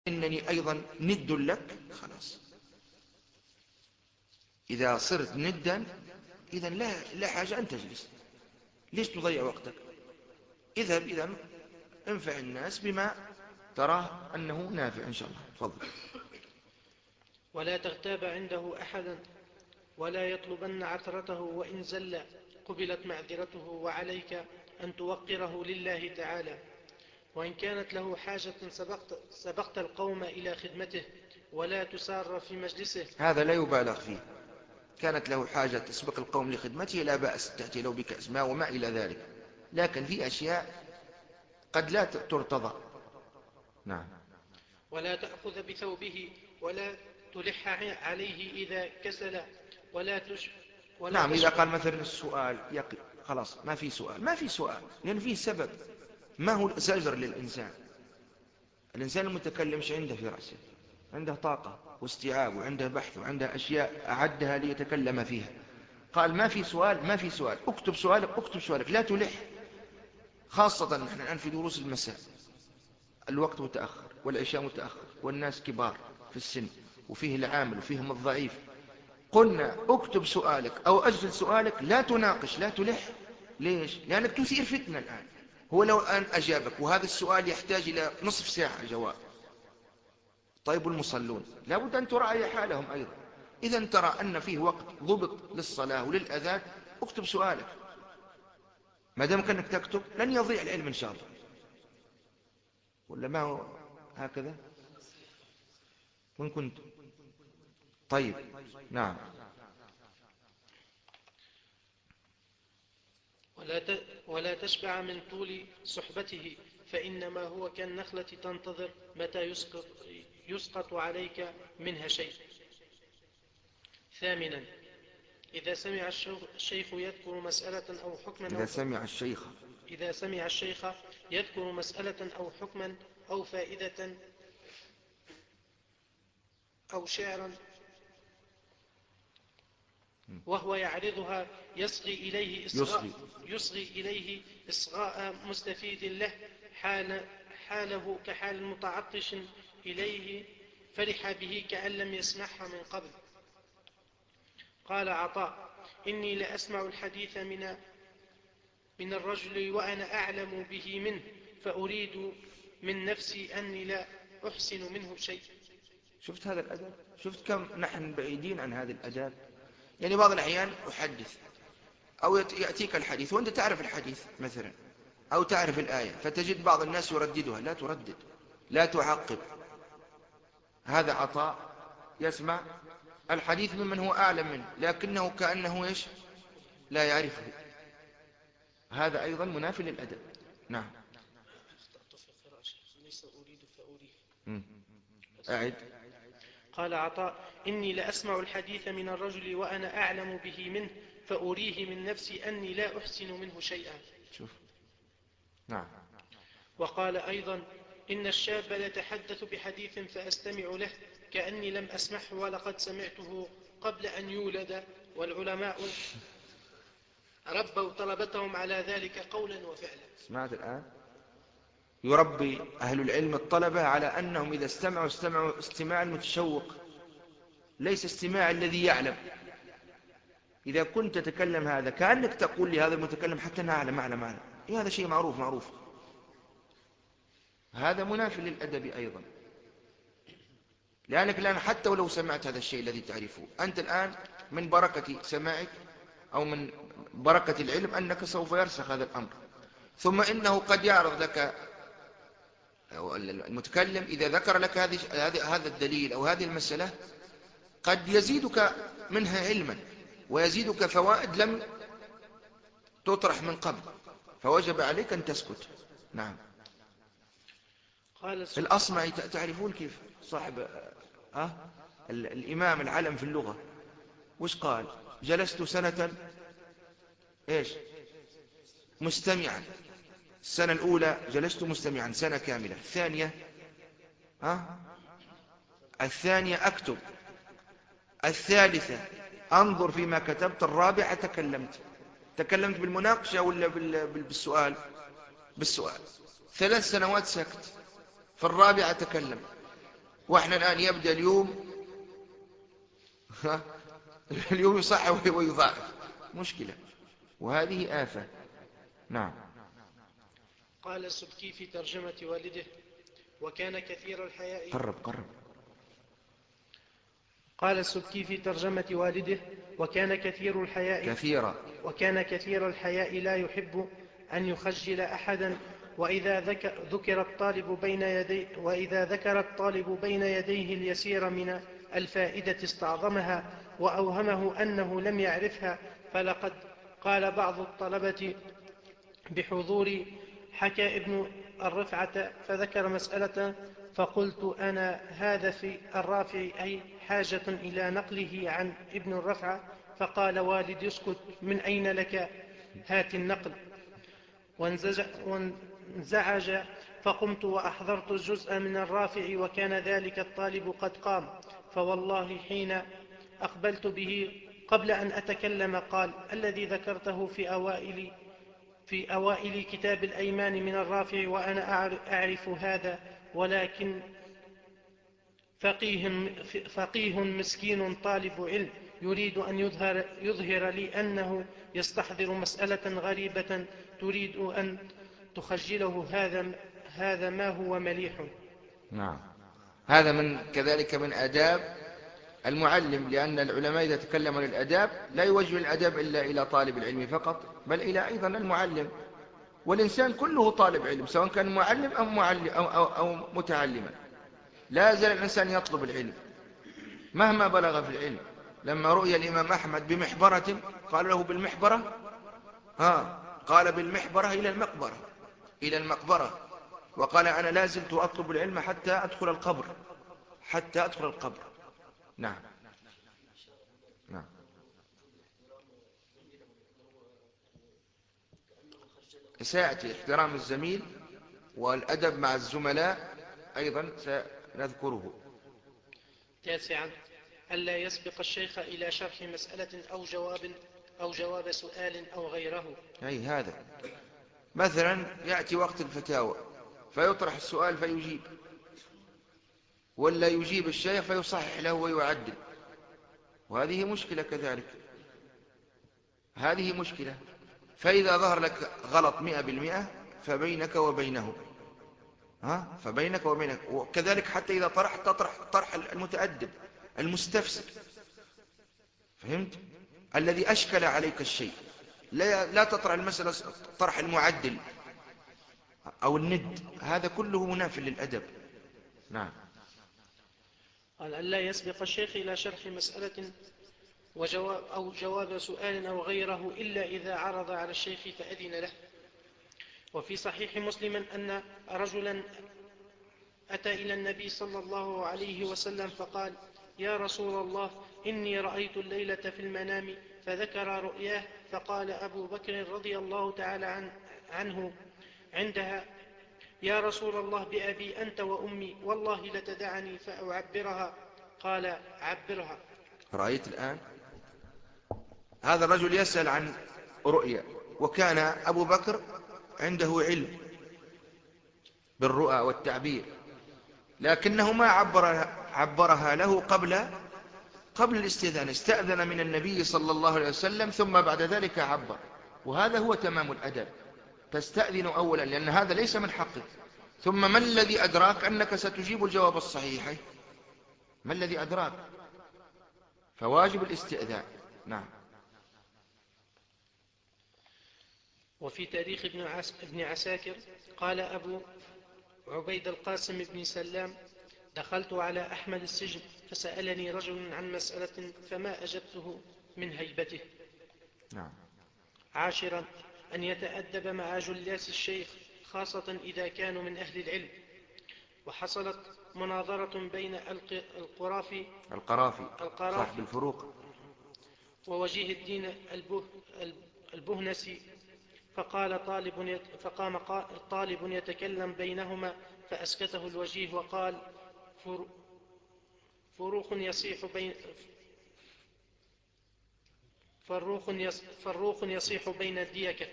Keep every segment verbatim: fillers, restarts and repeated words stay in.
إنني أيضا ند لك، خلاص. إذا صرت ندا إذا لا, لا حاجة أن تجلس. ليش تضيع وقتك؟ اذهب إذا انفع الناس بما تراه أنه نافع إن شاء الله. تفضل. ولا تغتاب عنده أحدا ولا يطلبن عثرته، وإن زل قبلت معذرته، وعليك أن توقره لله تعالى. وإن كانت له حاجة سبقت, سبقت القوم إلى خدمته، ولا تسار في مجلسه. هذا لا يبالغ فيه. كانت له حاجة تسبق القوم لخدمته لا بأس، تأتي له بكأس ماء وما إلى ذلك، لكن في أشياء قد لا ترتضى. نعم. ولا تأخذ بثوبه ولا تلح عليه إذا كسل، ولا تش ولا نعم. إذا تشبع. قال مثلا السؤال يقل، خلاص ما في سؤال، ما في سؤال، لأن فيه سبب. ما هو زجر للإنسان. الإنسان المتكلم ايش عنده في رأسه؟ عنده طاقة واستيعاب، وعنده بحث، وعنده أشياء أعدها ليتكلم فيها. قال ما في سؤال، ما في سؤال، اكتب سؤالك، اكتب سؤالك، لا تلح. خاصة نحن الآن في دروس المساء، الوقت متأخر والعشاء متأخر والناس كبار في السن، وفيه العامل وفيهم الضعيف. قلنا اكتب سؤالك أو أجل سؤالك، لا تناقش، لا تلح. ليش؟ لأنك تثير فتنة الآن. هو لو أن أجابك وهذا السؤال يحتاج إلى نصف ساعة جواب، طيب المصلون لابد أن تراعي حالهم أيضا. إذا ترى أن فيه وقت ضبط للصلاة وللأذان، اكتب سؤالك. ما دامك أنك تكتب لن يضيع العلم إن شاء الله. ولا ما هو هكذا؟ وين كنت؟ طيب. نعم. ولا ت- ولا تشبع من طول صحبته، فإنما هو كالنخلة تنتظر متى يسقط, يسقط عليك منها شيء. ثامنا، إذا سمع الشيخ يذكر مسألة أو حكما إذا أو ف... سمع الشيخ إذا سمع الشيخ يذكر مسألة أو حكما أو فائدة أو شعرا وهو يعرضها، يصغي إليه إصغاء يصغي. يصغي إليه إصغاء مستفيد له، حال حاله كحال متعطش إليه، فرح به كأن لم يسمعها من قبل. قال عطاء: إني لأسمع الحديث من من الرجل وأنا أعلم به منه، فأريد من نفسي أني لا أحسن منه شيء. شفت هذا الأدب؟ شفت كم نحن بعيدين عن هذا الأدب؟ يعني بعض الأحيان أحدث أو يأتيك الحديث وأنت تعرف الحديث مثلا، أو تعرف الآية، فتجد بعض الناس يرددها. لا تردد، لا تعقب. هذا عطاء يسمع الحديث ممن هو أعلم منه، لكنه كأنه إيش؟ لا يعرفه. هذا أيضا منافي للأدب. نعم. أخطأت في قراءة، ليس أريد فأريه. مم. أعد. قال عطاء: إني لأسمع الحديث من الرجل وأنا أعلم به منه، فأريه من نفسي أني لا أحسن منه شيئا. شوف. نعم. وقال أيضا: إن الشاب ليتحدث بحديث فأستمع له كأني لم أسمعه ولقد سمعته قبل أن يولد، والعلماء ربوا طلبتهم على ذلك قولا وفعلا. سمعت الآن؟ يربي أهل العلم الطلبة على أنهم إذا استمعوا استمعوا استماع المتشوق، ليس استماع الذي يعلم. إذا كنت تتكلم هذا كأنك تقول لهذا المتكلم حتى أنا أعلم أعلم أعلم. إيه هذا شيء معروف معروف. هذا منافي للأدب أيضا، لأنك الآن حتى ولو سمعت هذا الشيء الذي تعرفه أنت الآن، من بركة سماعك أو من بركة العلم أنك سوف يرسخ هذا الأمر. ثم إنه قد يعرض لك المتكلم إذا ذكر لك هذه هذا الدليل أو هذه المسألة، قد يزيدك منها علما ويزيدك فوائد لم تطرح من قبل، فوجب عليك أن تسكت. نعم. قال الأصمعي تعرفون كيف صاحب أه؟ الإمام العلم في اللغة، وش قال؟ جلست سنة إيش؟ مستمعا. السنة الأولى جلست مستمعا سنة كاملة. الثانية أه؟ الثانية أكتب. الثالثة أنظر فيما كتبت. الرابعة تكلمت. تكلمت بالمناقشة ولا بالسؤال؟ بالسؤال. ثلاث سنوات سكت، في الرابعة تكلم. وإحنا الآن يبدأ اليوم اليوم يصحح ويضاعف، مشكلة، وهذه آفة. نعم. قال السبكي في ترجمة والده: وكان كثير الحياء قرب قرب. قال السبكي في ترجمة والده: وكان كثير الحياء كثيرا وكان كثير الحياء لا يحب أن يخجل أحدا، وإذا ذكر, ذكر الطالب بين يدي وإذا ذكر الطالب بين يديه اليسير من الفائدة استعظمها وأوهمه أنه لم يعرفها. فلقد قال بعض الطلبة بحضور حكى ابن الرفعة فذكر مسألة، فقلت أنا هذا في الرافع أي حاجة إلى نقله عن ابن الرفعة؟ فقال والدي: اسكت، من أين لك، هات النقل. وانزج وانزعج، فقمت وأحضرت الجزء من الرافع، وكان ذلك الطالب قد قام، فوالله حين أقبلت به قبل أن أتكلم قال: الذي ذكرته في أوائل في أوائل كتاب الأيمان من الرافع وأنا أعرف هذا، ولكن فقيه, فقيه مسكين طالب علم يريد أن يظهر, يظهر لي أنه يستحضر مسألة غريبة تريد أن تخجله، هذا, هذا ما هو مليح. نعم. هذا من كذلك من آداب المعلم، لأن العلماء إذا تكلموا عن الأداب لا يوجه الأدب إلا إلى طالب العلم فقط، بل إلى أيضا المعلم، والإنسان كله طالب علم، سواء كان معلم أو, معلم أو, أو, أو متعلما، لا يزال الإنسان يطلب العلم مهما بلغ في العلم. لما رؤي الإمام أحمد بمحبرة قال له: بالمحبرة؟ ها قال: بالمحبرة إلى المقبرة، إلى المقبرة. وقال: أنا لا زلت أطلب العلم حتى أدخل القبر، حتى أدخل القبر. نعم. نعم. سيأتي احترام الزميل والأدب مع الزملاء أيضا سنذكره. تاسعا: ألا يسبق الشيخ إلى شرح مسألة أو جواب أو جواب سؤال أو غيره. أي هذا مثلا يأتي وقت الفتاوى فيطرح السؤال فيجيب، ولا يجيب الشيخ فيصحح له ويعدل، وهذه مشكلة كذلك، هذه مشكلة. فإذا ظهر لك غلط مئة بالمئة فبينك وبينه، ها فبينك وبينك. وكذلك حتى إذا طرحت تطرح طرح المتأدب المستفسر، فهمت؟ الذي أشكل عليك الشيء، لا, لا تطرح المسألة طرح المعدل أو الند، هذا كله مناف للأدب. نعم. قال: ألا يسبق الشيخ إلى شرح مسألة وجواب أو جواب سؤال أو غيره إلا إذا عرض على الشيخ فأذن له. وفي صحيح مسلم أن رجلا أتى إلى النبي صلى الله عليه وسلم فقال: يا رسول الله، إني رأيت الليلة في المنام، فذكر رؤياه، فقال أبو بكر رضي الله تعالى عن عنه عندها: يا رسول الله، بأبي أنت وأمي، والله لتدعني فأعبرها. قال: عبرها. رأيت الآن هذا الرجل يسأل عن رؤيا، وكان أبو بكر عنده علم بالرؤى والتعبير، لكنه ما عبرها, عبرها له قبل قبل الاستئذان، استأذن من النبي صلى الله عليه وسلم ثم بعد ذلك عبر. وهذا هو تمام الأدب، تستأذن أولا لأن هذا ليس من حقك، ثم ما الذي أدراك أنك ستجيب الجواب الصحيح؟ ما الذي أدراك؟ فواجب الاستئذان. نعم. وفي تاريخ ابن, عس... ابن عساكر قال أبو عبيد القاسم بن سلام: دخلت على أحمد السجن فسألني رجل عن مسألة فما أجبته من هيبته. نعم. عاشرا: أن يتأدب مع جلاس الشيخ خاصة إذا كانوا من أهل العلم. وحصلت مناظرة بين القرافي القرافي صاحب القرافي الفروق ووجيه الدين البه البهنسي، فقال طالب يت فقام طالب يتكلم بينهما فأسكته الوجيه وقال: فروخ يصيح بين فروخ يص فروخ يصيح بين الديكة.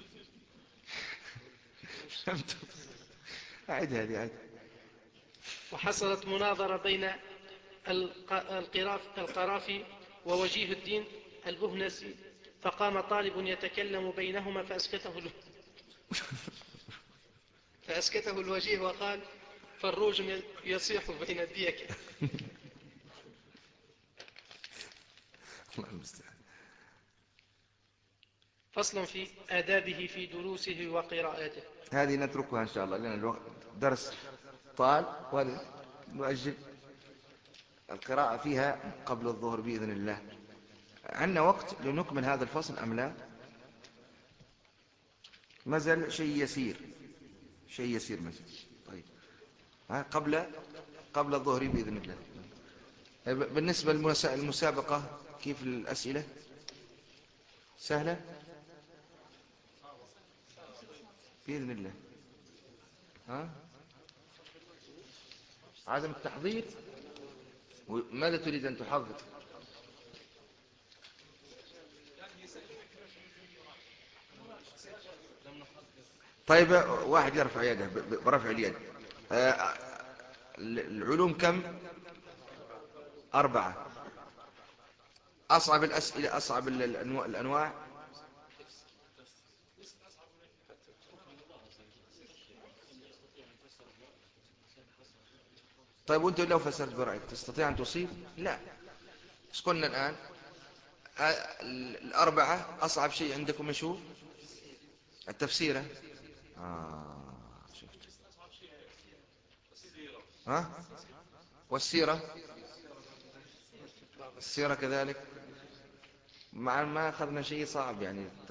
أعد هذه أعد. وحصلت مناظرة بين القراف القرافي ووجيه الدين البهنسي، فقام طالب يتكلم بينهما فأسكته ال... فأسكته الوجيه وقال: فروج يصيح بين الديك. الله المستعان. فصل في آدابه في دروسه وقراءاته. هذه نتركها إن شاء الله لأن الوقت درس طال، وهذا نؤجل القراءة فيها قبل الظهر بإذن الله. عندنا وقت لنكمل هذا الفصل أم لا؟ مازال شيء يسير، شيء يسير مازال. طيب، ها قبل قبل الظهر بإذن الله. بالنسبة للمسابقة كيف الأسئلة؟ سهلة بإذن الله. ها عدم التحضير، ماذا تريد أن تحضر؟ طيب، واحد يرفع يده برفع اليد. آه، العلوم كم؟ أربعة. أصعب الأسئلة، أصعب الأنواع. طيب، وأنت لو فسرت برأيك تستطيع أن تصيب؟ لا. بس قلنا الآن الأربعة أصعب شيء عندكم مشهور التفسيرة. آه شفت. ها والسيرة، السيرة كذلك. مع ما أخذنا شيء صعب يعني